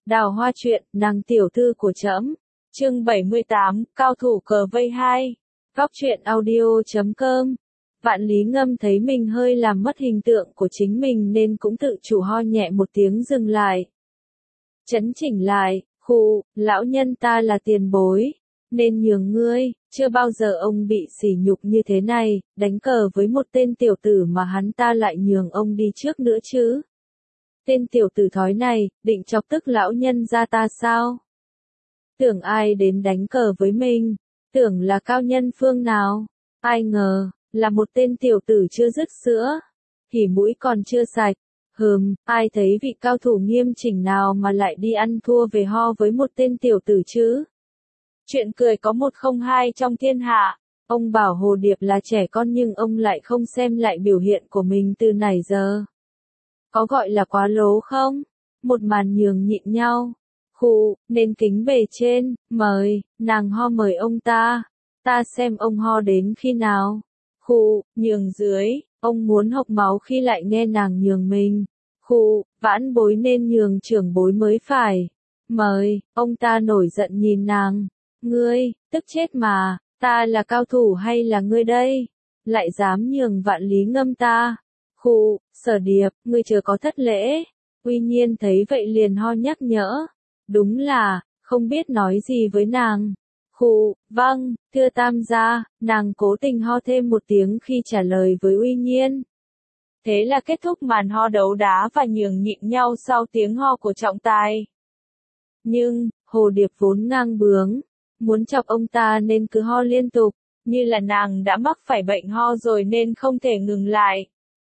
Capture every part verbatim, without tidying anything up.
Đào Hoa truyện, nàng tiểu thư của trẫm. Chương bảy mươi tám, cao thủ cờ vây hai. Góc truyện audio chấm com. Vạn Lý Ngâm thấy mình hơi làm mất hình tượng của chính mình nên cũng tự chủ ho nhẹ một tiếng dừng lại. Chấn chỉnh lại, khụ, lão nhân ta là tiền bối, nên nhường ngươi, chưa bao giờ ông bị sỉ nhục như thế này, đánh cờ với một tên tiểu tử mà hắn ta lại nhường ông đi trước nữa chứ. Tên tiểu tử thói này, định chọc tức lão nhân ra ta sao? Tưởng ai đến đánh cờ với mình, tưởng là cao nhân phương nào, ai ngờ, là một tên tiểu tử chưa dứt sữa, thì mũi còn chưa sạch. Hừm, ai thấy vị cao thủ nghiêm chỉnh nào mà lại đi ăn thua về ho với một tên tiểu tử chứ? Chuyện cười có một không hai trong thiên hạ. Ông bảo Hồ Điệp là trẻ con nhưng ông lại không xem lại biểu hiện của mình từ nãy giờ. Có gọi là quá lố không? Một màn nhường nhịn nhau. Khụ, nên kính bề trên, mời, nàng ho mời ông ta. Ta xem ông ho đến khi nào. Khụ, nhường dưới, ông muốn hộc máu khi lại nghe nàng nhường mình. Khụ, vãn bối nên nhường trưởng bối mới phải. Mời, ông ta nổi giận nhìn nàng. Ngươi, tức chết mà, ta là cao thủ hay là ngươi đây? Lại dám nhường Vạn Lý Ngâm ta. Khụ, Sở Điệp, ngươi chưa có thất lễ. Uy Nhiên thấy vậy liền ho nhắc nhở. Đúng là, không biết nói gì với nàng. Khụ, vâng, thưa tam gia, nàng cố tình ho thêm một tiếng khi trả lời với Uy Nhiên. Thế là kết thúc màn ho đấu đá và nhường nhịn nhau sau tiếng ho của trọng tài. Nhưng, Hồ Điệp vốn ngang bướng, muốn chọc ông ta nên cứ ho liên tục, như là nàng đã mắc phải bệnh ho rồi nên không thể ngừng lại.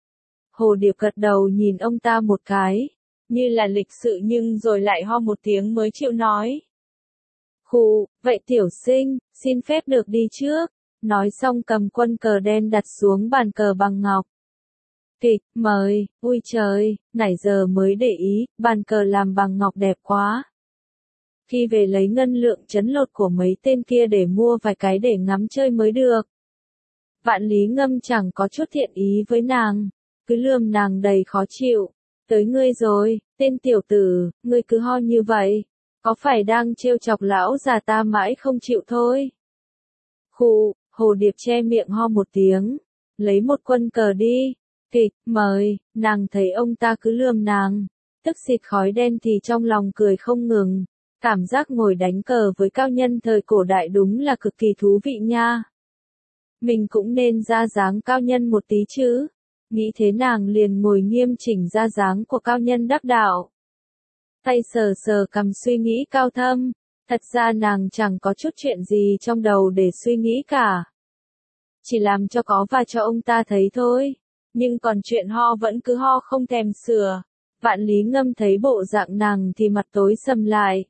Hồ Điệp gật đầu nhìn ông ta một cái, như là lịch sự nhưng rồi lại ho một tiếng mới chịu nói. Khụ, vậy tiểu sinh, xin phép được đi trước. Nói xong cầm quân cờ đen đặt xuống bàn cờ bằng ngọc. Kịch, mời, ui trời, nãy giờ mới để ý, bàn cờ làm bằng ngọc đẹp quá. Khi về lấy ngân lượng chấn lột của mấy tên kia để mua vài cái để ngắm chơi mới được. Vạn Lý Ngâm chẳng có chút thiện ý với nàng, cứ lườm nàng đầy khó chịu. Tới ngươi rồi, tên tiểu tử, ngươi cứ ho như vậy, có phải đang trêu chọc lão già ta mãi không chịu thôi? Khụ, Hồ Điệp che miệng ho một tiếng, lấy một quân cờ đi. Kịch, mời, nàng thấy ông ta cứ lườm nàng, tức xịt khói đen thì trong lòng cười không ngừng. Cảm giác ngồi đánh cờ với cao nhân thời cổ đại đúng là cực kỳ thú vị nha. Mình cũng nên ra dáng cao nhân một tí chứ. Nghĩ thế nàng liền ngồi nghiêm chỉnh ra dáng của cao nhân đắc đạo. Tay sờ sờ cầm suy nghĩ cao thâm. Thật ra nàng chẳng có chút chuyện gì trong đầu để suy nghĩ cả. Chỉ làm cho có và cho ông ta thấy thôi. Nhưng còn chuyện ho vẫn cứ ho không thèm sửa. Vạn Lý Ngâm thấy bộ dạng nàng thì mặt tối sầm lại.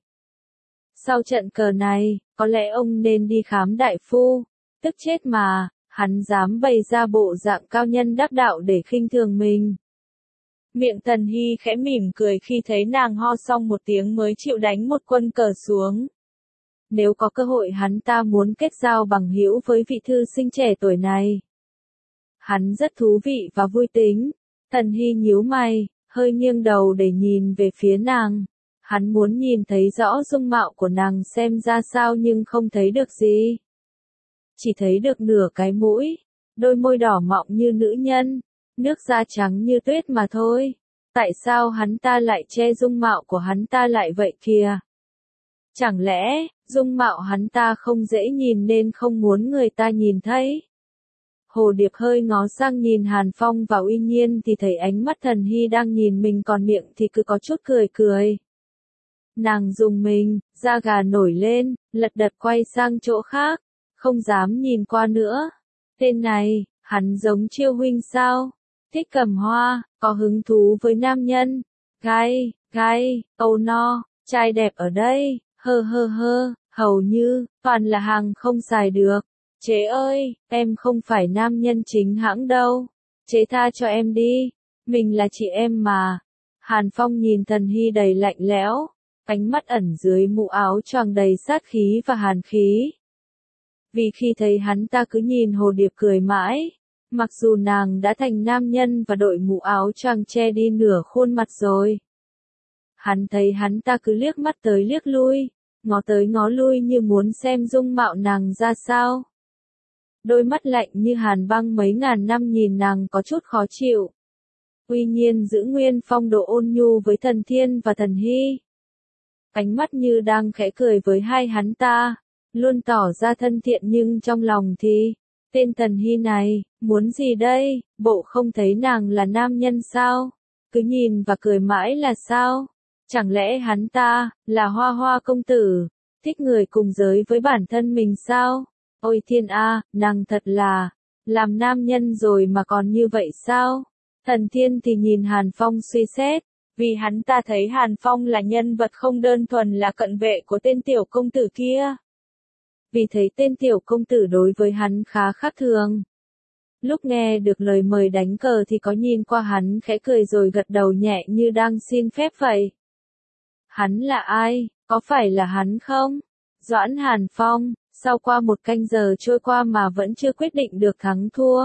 Sau trận cờ này, có lẽ ông nên đi khám đại phu. Tức chết mà, hắn dám bày ra bộ dạng cao nhân đắc đạo để khinh thường mình. Miệng Tần Hy khẽ mỉm cười khi thấy nàng ho xong một tiếng mới chịu đánh một quân cờ xuống. Nếu có cơ hội hắn ta muốn kết giao bằng hữu với vị thư sinh trẻ tuổi này. Hắn rất thú vị và vui tính. Tần Hy nhíu mày, hơi nghiêng đầu để nhìn về phía nàng. Hắn muốn nhìn thấy rõ dung mạo của nàng xem ra sao nhưng không thấy được gì. Chỉ thấy được nửa cái mũi, đôi môi đỏ mọng như nữ nhân, nước da trắng như tuyết mà thôi. Tại sao hắn ta lại che dung mạo của hắn ta lại vậy kìa? Chẳng lẽ, dung mạo hắn ta không dễ nhìn nên không muốn người ta nhìn thấy? Hồ Điệp hơi ngó sang nhìn Hàn Phong và Uy Nhiên thì thấy ánh mắt Tần Hy đang nhìn mình còn miệng thì cứ có chút cười cười. Nàng dùng mình, da gà nổi lên, lật đật quay sang chỗ khác, không dám nhìn qua nữa. Tên này, hắn giống Chiêu huynh sao? Thích cầm hoa, có hứng thú với nam nhân. Gai, gai, âu no, trai đẹp ở đây, hơ hơ hơ, hầu như, toàn là hàng không xài được. Chế ơi, em không phải nam nhân chính hãng đâu. Chế tha cho em đi, mình là chị em mà. Hàn Phong nhìn Tần Hy đầy lạnh lẽo. Ánh mắt ẩn dưới mũ áo choàng đầy sát khí và hàn khí. Vì khi thấy hắn ta cứ nhìn Hồ Điệp cười mãi, mặc dù nàng đã thành nam nhân và đội mũ áo choàng che đi nửa khuôn mặt rồi. Hắn thấy hắn ta cứ liếc mắt tới liếc lui, ngó tới ngó lui như muốn xem dung mạo nàng ra sao. Đôi mắt lạnh như hàn băng mấy ngàn năm nhìn nàng có chút khó chịu. Tuy nhiên giữ nguyên phong độ ôn nhu với Thần Thiên và Thần Hy. Ánh mắt như đang khẽ cười với hai hắn ta, luôn tỏ ra thân thiện nhưng trong lòng thì, tên Thần Hy này, muốn gì đây, bộ không thấy nàng là nam nhân sao, cứ nhìn và cười mãi là sao, chẳng lẽ hắn ta, là Hoa Hoa công tử, thích người cùng giới với bản thân mình sao, ôi thiên a, nàng thật là, làm nam nhân rồi mà còn như vậy sao, Thần Thiên thì nhìn Hàn Phong suy xét. Vì hắn ta thấy Hàn Phong là nhân vật không đơn thuần là cận vệ của tên tiểu công tử kia. Vì thấy tên tiểu công tử đối với hắn khá khác thường. Lúc nghe được lời mời đánh cờ thì có nhìn qua hắn khẽ cười rồi gật đầu nhẹ như đang xin phép vậy. Hắn là ai, có phải là hắn không? Doãn Hàn Phong, sau qua một canh giờ trôi qua mà vẫn chưa quyết định được thắng thua.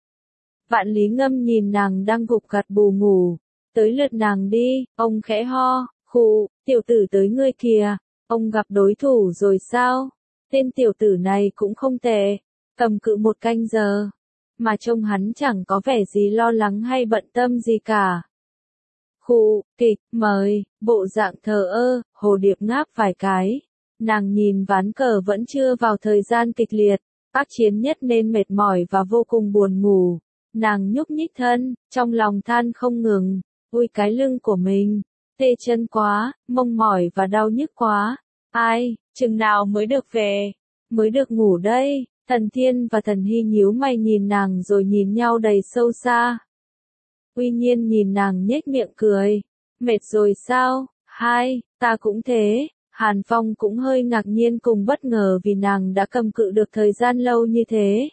Vạn Lý Ngâm nhìn nàng đang gục gặt bù ngủ. Tới lượt nàng đi, ông khẽ ho, khụ, tiểu tử tới ngươi kìa, ông gặp đối thủ rồi sao? Tên tiểu tử này cũng không tệ, cầm cự một canh giờ, mà trông hắn chẳng có vẻ gì lo lắng hay bận tâm gì cả. Khụ, kịch, mời, bộ dạng thờ ơ, Hồ Điệp ngáp vài cái, nàng nhìn ván cờ vẫn chưa vào thời gian kịch liệt, tác chiến nhất nên mệt mỏi và vô cùng buồn ngủ, nàng nhúc nhích thân, trong lòng than không ngừng. Ui cái lưng của mình, tê chân quá, mông mỏi và đau nhức quá. Ai, chừng nào mới được về, mới được ngủ đây. Thần Thiên và Thần Hy nhíu mày nhìn nàng rồi nhìn nhau đầy sâu xa. Tuy nhiên nhìn nàng nhếch miệng cười. Mệt rồi sao? Hai, ta cũng thế. Hàn Phong cũng hơi ngạc nhiên cùng bất ngờ vì nàng đã cầm cự được thời gian lâu như thế.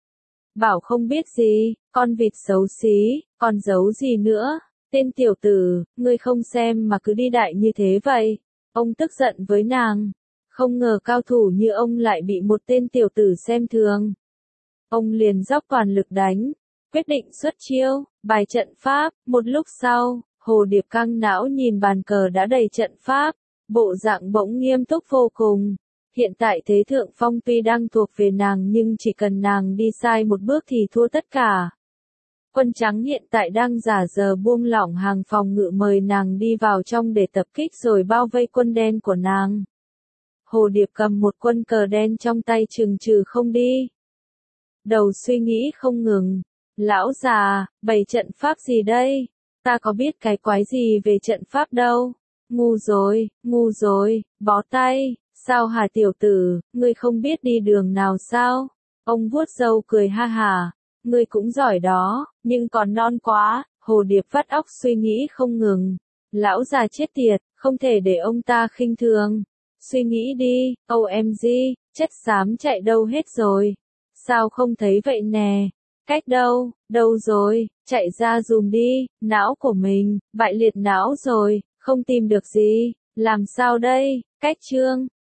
Bảo không biết gì, con vịt xấu xí, còn giấu gì nữa? Tên tiểu tử, ngươi không xem mà cứ đi đại như thế vậy. Ông tức giận với nàng. Không ngờ cao thủ như ông lại bị một tên tiểu tử xem thường. Ông liền dốc toàn lực đánh. Quyết định xuất chiêu, bài trận pháp. Một lúc sau, Hồ Điệp căng não nhìn bàn cờ đã đầy trận pháp. Bộ dạng bỗng nghiêm túc vô cùng. Hiện tại thế thượng phong tuy đang thuộc về nàng nhưng chỉ cần nàng đi sai một bước thì thua tất cả. Quân trắng hiện tại đang giả giờ buông lỏng hàng phòng ngự mời nàng đi vào trong để tập kích rồi bao vây quân đen của nàng. Hồ Điệp cầm một quân cờ đen trong tay chừng chừ không đi. Đầu suy nghĩ không ngừng. Lão già, bày trận pháp gì đây? Ta có biết cái quái gì về trận pháp đâu. Ngu rồi, ngu rồi, bó tay. Sao hả tiểu tử, ngươi không biết đi đường nào sao? Ông vuốt râu cười ha hả. Ngươi cũng giỏi đó, nhưng còn non quá, Hồ Điệp vắt óc suy nghĩ không ngừng. Lão già chết tiệt, không thể để ông ta khinh thường. Suy nghĩ đi, ô em giê, chất xám chạy đâu hết rồi? Sao không thấy vậy nè? Cách đâu, đâu rồi, chạy ra dùm đi, não của mình, bại liệt não rồi, không tìm được gì, làm sao đây? Cách chương